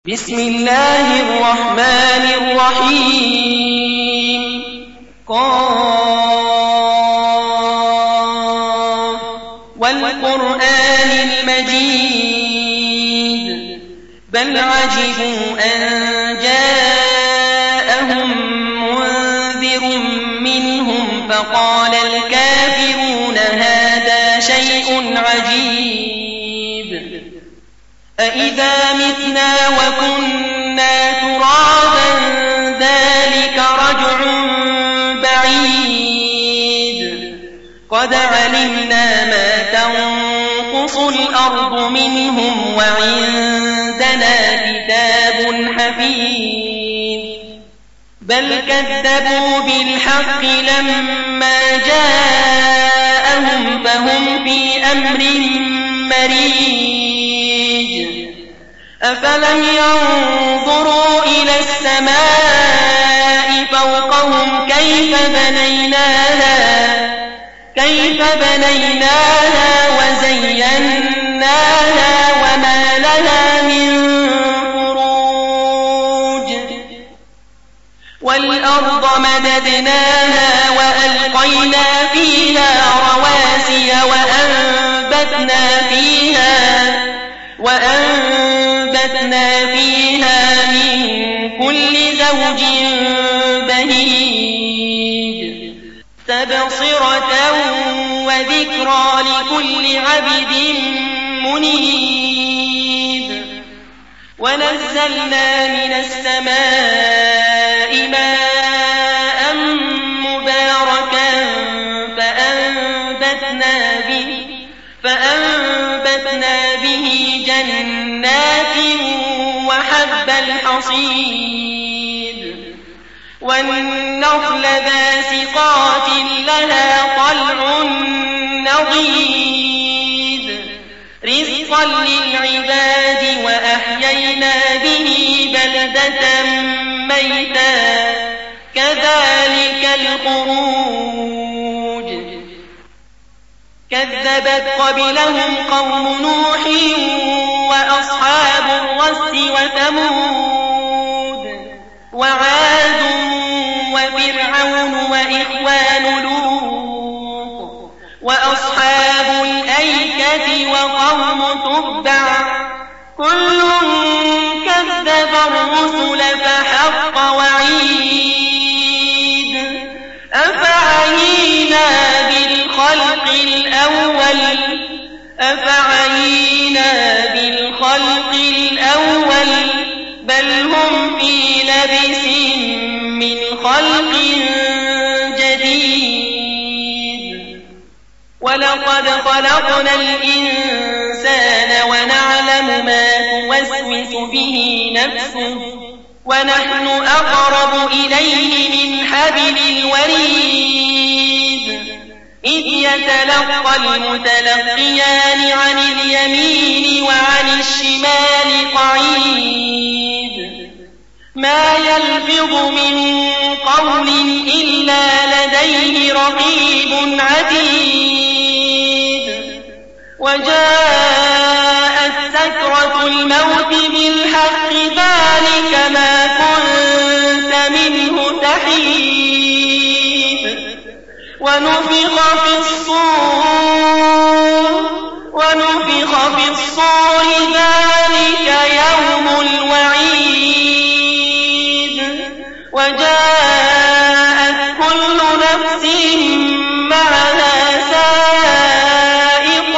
بسم الله الرحمن الرحيم والقرآن المجيد بل عجبوا أن جاءهم منذر منهم فقال الكافرون هذا شيء عجيب أإذا متنا وكنا ترابا ذلك رجع بعيد قد علمنا ما تنقص الأرض منهم وعندنا كتاب حفيظ بل كذبوا بالحق لما جاءهم فهم في أمر مريج أفلم ينظروا إلى السماء فوقهم كيف بنيناها وزيناها وما لها من فروج والأرض مددناها وألقينا فيها رواسي وأنبتنا فيها من كل زوج بهيج تبصرة وذكرى لكل عبد منيب ونزلنا من السماء ماء مباركا فأنبتنا به جنات وحب الحصيد والنخل باسقات لها طلع نضيد رزقا للعباد وأحيينا به بلدة ميتا كذلك الخروج كذبت قبلهم قوم نوح وأصحاب الرس وثمود وعاد وفرعون وإخوان لوط وأصحاب الأيكة وقوم تبع كل كذب الرسل فحق وعيد أفعينا بالخلق الأول بل هم في لبس من خلق جديد ولقد خلقنا الإنسان ونعلم ما توسوس به نفسه ونحن أقرب إليه من حبل الوريد إذ يتلقى المتلقيان عن اليمين وعن الشمال قعيد ما يلفظ من قول إلا لديه رقيب عتيد وجاءت سكرة الموت بالحق ذلك ما كنت منه تحيد ونفخ في الصور ذلك يوم الوعيد وجاءت كل نفس معها سائق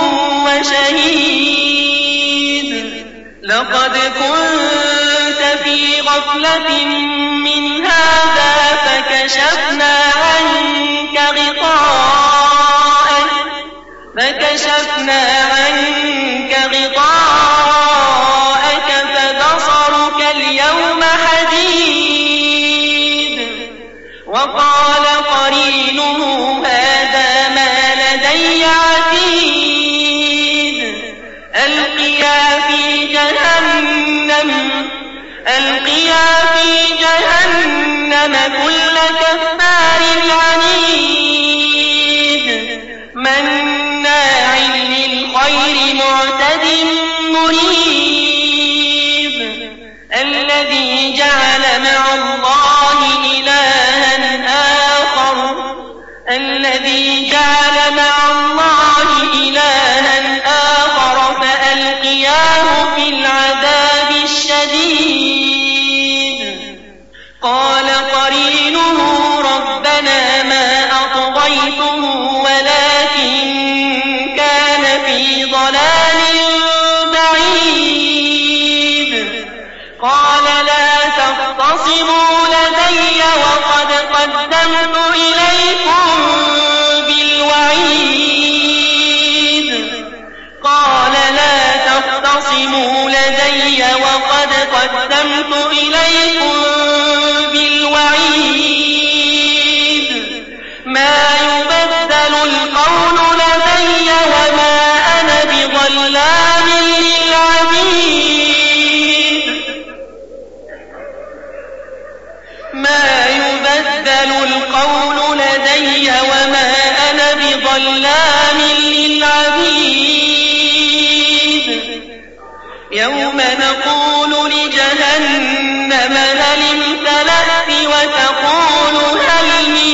وشهيد لقد كنت في غفلة من هذا فكشفنا عنك غطاءك فبصرك اليوم حديد وقال قرينه هذا ما لدي عتيد ألقيا في جهنم كل كفار عنيد مناع للخير معتد مريب الذي جعل مع الله إلها آخر فألقياه في العذاب الشديد قال قرينه ربنا ما أطغيته ولكن كان في ضلال بعيد قال لا تختصموا لدي وقد قدمت إليكم بالوعيد قال لا تختصموا لدي وقد قدمت إليكم بالوعيد ما يبدل القول لدي وما أنا بظلام للعبيد ما يبدل القول لدي وما أنا بظلام للعبيد يوم نقول لجهنم هل امتلأت وتقول هل من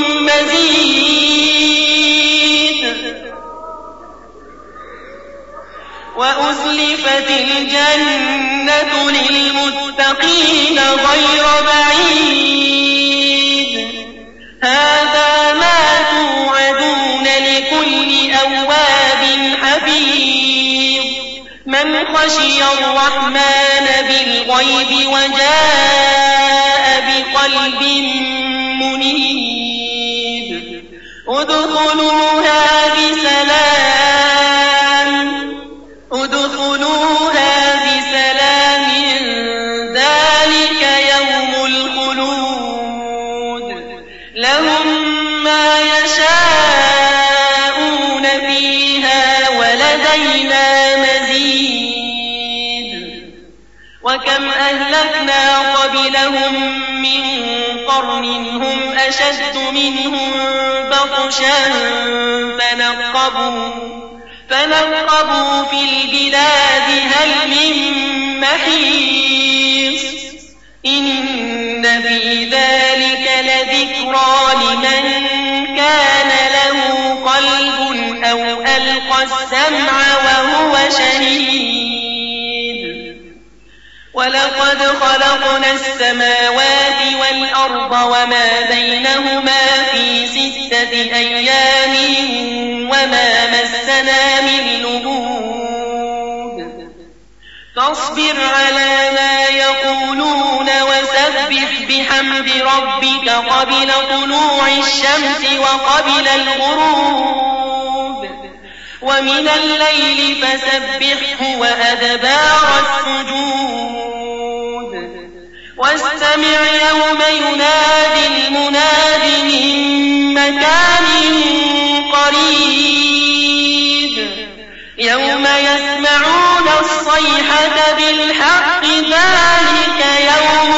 مزيد وأزلفت الجنة للمتقين غير بعيد هذا ما توعدون لكل أواب حفيظ من خشي الرحمن بالغيب وجاء بقلب منيب ادخلوها بسلام ذلك يوم الخلود لهم ما يشاءون فيها ولدينا مزيد وكم أهلكنا قبلهم من قرن هم أشد منهم بطشا فنقبوا في البلاد هل من محيص إن في ذلك لذكرى لمن كان له قلب أو ألقى السمع وهو شهيد ولقد خلقنا السماوات والأرض وما بينهما في 6 أيام وما مسنا من لغوب فاصبر على ما يقولون وسبح بحمد ربك قبل طلوع الشمس وقبل الغروب ومن الليل فسبحه وأدبار السجود واستمع يوم ينادي المناد من مكان قريب يوم يسمعون الصيحة بالحق ذلك يوم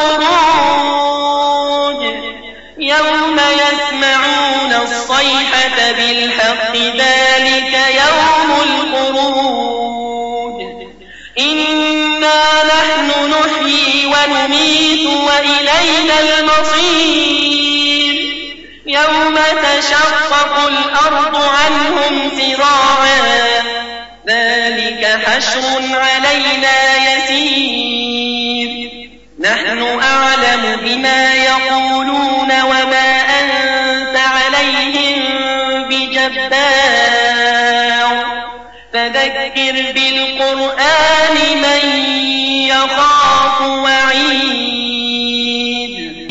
الخروج يوم يسمعون الصيحة بالحق ذلك يوم الخروج إنا نحن نحيي ونميت وإلينا المصير يوم تشقق الأرض عنهم سراعا ذلك حشر علينا يسير نحن أعلم بما يقولون وما أنت عليهم بجبار فذكر بالقرآن من